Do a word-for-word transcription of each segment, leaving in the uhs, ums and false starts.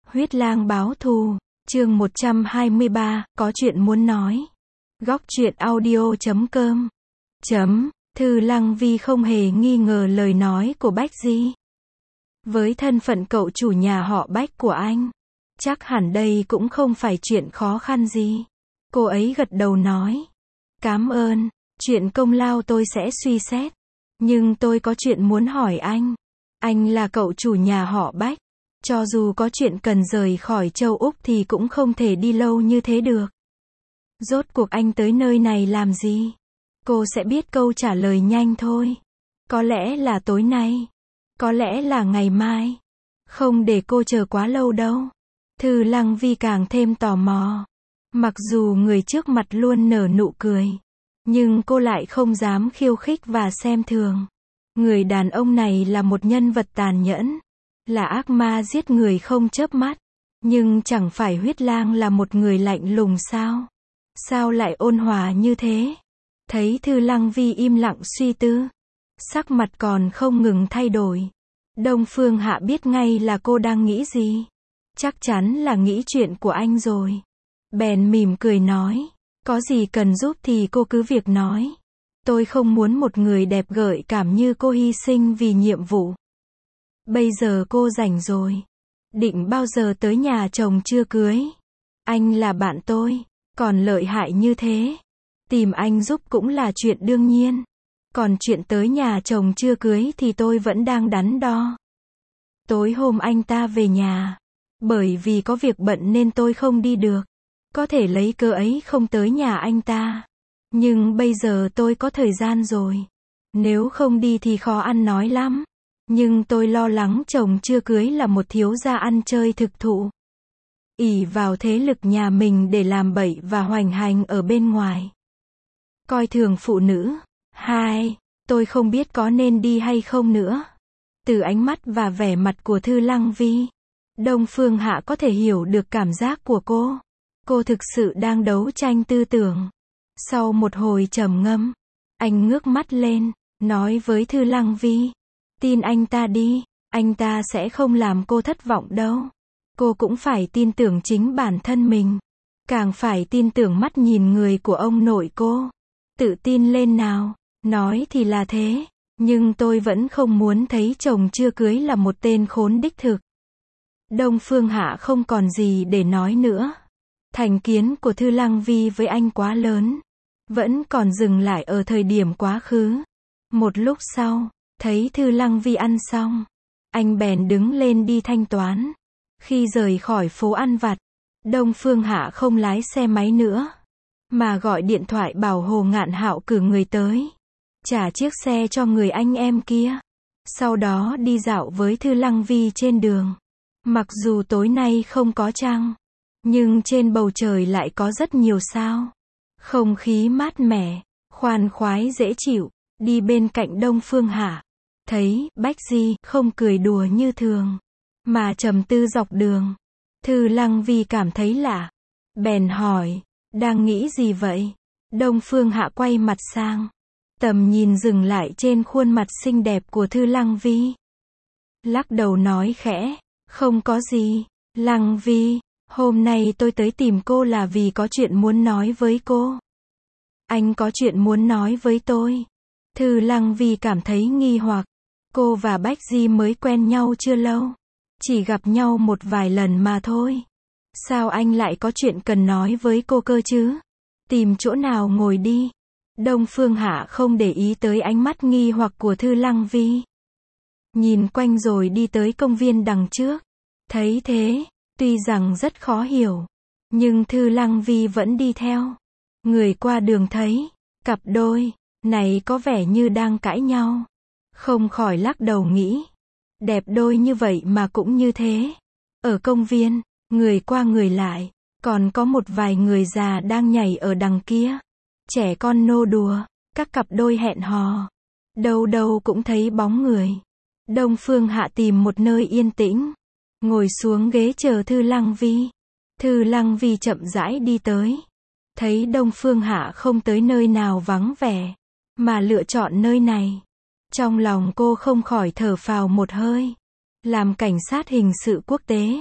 Huyết lang báo thù, chương một trăm hai mươi ba, có chuyện muốn nói. Góc truyện audio chấm com. Chấm, Thư Lăng Vi không hề nghi ngờ lời nói của Bách Di. Với thân phận cậu chủ nhà họ Bách của anh, chắc hẳn đây cũng không phải chuyện khó khăn gì. Cô ấy gật đầu nói. Cảm ơn, chuyện công lao tôi sẽ suy xét. Nhưng tôi có chuyện muốn hỏi anh. Anh là cậu chủ nhà họ Bách. Cho dù có chuyện cần rời khỏi châu Úc thì cũng không thể đi lâu như thế được. Rốt cuộc anh tới nơi này làm gì? Cô sẽ biết câu trả lời nhanh thôi. Có lẽ là tối nay. Có lẽ là ngày mai. Không để cô chờ quá lâu đâu. Thư Lăng Vi càng thêm tò mò. Mặc dù người trước mặt luôn nở nụ cười, nhưng cô lại không dám khiêu khích và xem thường. Người đàn ông này là một nhân vật tàn nhẫn. Là ác ma giết người không chớp mắt. Nhưng chẳng phải Huyết Lang là một người lạnh lùng sao? Sao lại ôn hòa như thế? Thấy Thư Lăng Vi im lặng suy tư, sắc mặt còn không ngừng thay đổi, Đông Phương Hạ biết ngay là cô đang nghĩ gì. Chắc chắn là nghĩ chuyện của anh rồi. Bèn mỉm cười nói, có gì cần giúp thì cô cứ việc nói. Tôi không muốn một người đẹp gợi cảm như cô hy sinh vì nhiệm vụ. Bây giờ cô rảnh rồi. Định bao giờ tới nhà chồng chưa cưới? Anh là bạn tôi, còn lợi hại như thế. Tìm anh giúp cũng là chuyện đương nhiên. Còn chuyện tới nhà chồng chưa cưới thì tôi vẫn đang đắn đo. Tối hôm anh ta về nhà. Bởi vì có việc bận nên tôi không đi được. Có thể lấy cớ ấy không tới nhà anh ta. Nhưng bây giờ tôi có thời gian rồi. Nếu không đi thì khó ăn nói lắm. Nhưng tôi lo lắng chồng chưa cưới là một thiếu gia ăn chơi thực thụ. Ỷ vào thế lực nhà mình để làm bậy và hoành hành ở bên ngoài. Coi thường phụ nữ. Hai, tôi không biết có nên đi hay không nữa. Từ ánh mắt và vẻ mặt của Thư Lăng Vi, Đông Phương Hạ có thể hiểu được cảm giác của cô. Cô thực sự đang đấu tranh tư tưởng. Sau một hồi trầm ngâm, anh ngước mắt lên, nói với Thư Lăng Vi. Tin anh ta đi, anh ta sẽ không làm cô thất vọng đâu. Cô cũng phải tin tưởng chính bản thân mình. Càng phải tin tưởng mắt nhìn người của ông nội cô. Tự tin lên nào, nói thì là thế. Nhưng tôi vẫn không muốn thấy chồng chưa cưới là một tên khốn đích thực. Đông Phương Hạ không còn gì để nói nữa. Thành kiến của Thư Lăng Vi với anh quá lớn. Vẫn còn dừng lại ở thời điểm quá khứ. Một lúc sau, thấy Thư Lăng Vi ăn xong, anh bèn đứng lên đi thanh toán. Khi rời khỏi phố ăn vặt, Đông Phương Hạ không lái xe máy nữa, mà gọi điện thoại bảo Hồ Ngạn Hạo cử người tới, trả chiếc xe cho người anh em kia. Sau đó đi dạo với Thư Lăng Vi trên đường. Mặc dù tối nay không có trăng, nhưng trên bầu trời lại có rất nhiều sao. Không khí mát mẻ, khoan khoái dễ chịu. Đi bên cạnh Đông Phương Hạ, thấy Bách Di không cười đùa như thường, mà trầm tư dọc đường. Thư Lăng Vi cảm thấy lạ, bèn hỏi, đang nghĩ gì vậy? Đông Phương Hạ quay mặt sang, tầm nhìn dừng lại trên khuôn mặt xinh đẹp của Thư Lăng Vi. Lắc đầu nói khẽ, không có gì. Lăng Vi, hôm nay tôi tới tìm cô là vì có chuyện muốn nói với cô. Anh có chuyện muốn nói với tôi? Thư Lăng Vi cảm thấy nghi hoặc. Cô và Bách Di mới quen nhau chưa lâu. Chỉ gặp nhau một vài lần mà thôi. Sao anh lại có chuyện cần nói với cô cơ chứ? Tìm chỗ nào ngồi đi. Đông Phương Hạ không để ý tới ánh mắt nghi hoặc của Thư Lăng Vi. Nhìn quanh rồi đi tới công viên đằng trước. Thấy thế, tuy rằng rất khó hiểu, nhưng Thư Lăng Vi vẫn đi theo. Người qua đường thấy cặp đôi này có vẻ như đang cãi nhau. Không khỏi lắc đầu nghĩ, đẹp đôi như vậy mà cũng như thế. Ở công viên, người qua người lại, còn có một vài người già đang nhảy ở đằng kia. Trẻ con nô đùa, các cặp đôi hẹn hò. Đâu đâu cũng thấy bóng người. Đông Phương Hạ tìm một nơi yên tĩnh, ngồi xuống ghế chờ Thư Lăng Vi. Thư Lăng Vi chậm rãi đi tới. Thấy Đông Phương Hạ không tới nơi nào vắng vẻ, mà lựa chọn nơi này. Trong lòng cô không khỏi thở phào một hơi. Làm cảnh sát hình sự quốc tế,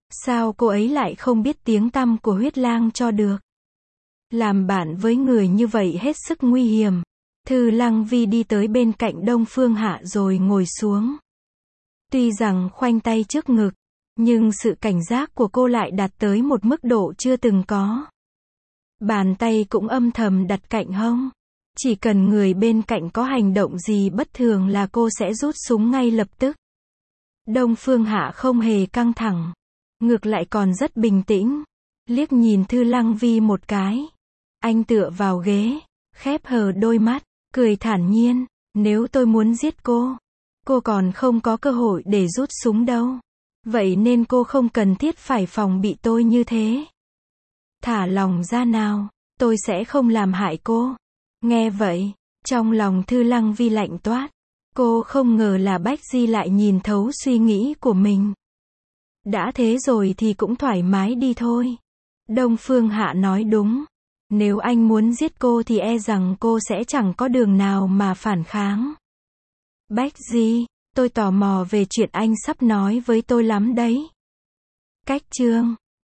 Sao cô ấy lại không biết tiếng tăm của huyết lang cho được? Làm bạn với người như vậy hết sức nguy hiểm. Thư Lăng Vi đi tới bên cạnh Đông Phương Hạ rồi ngồi xuống. Tuy rằng khoanh tay trước ngực, nhưng sự cảnh giác của cô lại đạt tới một mức độ chưa từng có. Bàn tay cũng âm thầm đặt cạnh hông. Chỉ cần người bên cạnh có hành động gì bất thường là cô sẽ rút súng ngay lập tức. Đông Phương Hạ không hề căng thẳng, ngược lại còn rất bình tĩnh. Liếc nhìn Thư Lăng Vi một cái. Anh tựa vào ghế, khép hờ đôi mắt, cười thản nhiên. Nếu tôi muốn giết cô, cô còn không có cơ hội để rút súng đâu. Vậy nên cô không cần thiết phải phòng bị tôi như thế. Thả lòng ra nào, tôi sẽ không làm hại cô. Nghe vậy, trong lòng Thư Lăng Vi lạnh toát. Cô không ngờ là Bách Di lại nhìn thấu suy nghĩ của mình. Đã thế rồi thì cũng thoải mái đi thôi. Đông Phương Hạ nói đúng. Nếu anh muốn giết cô thì e rằng cô sẽ chẳng có đường nào mà phản kháng. Bách Di, tôi tò mò về chuyện anh sắp nói với tôi lắm đấy. Cách chương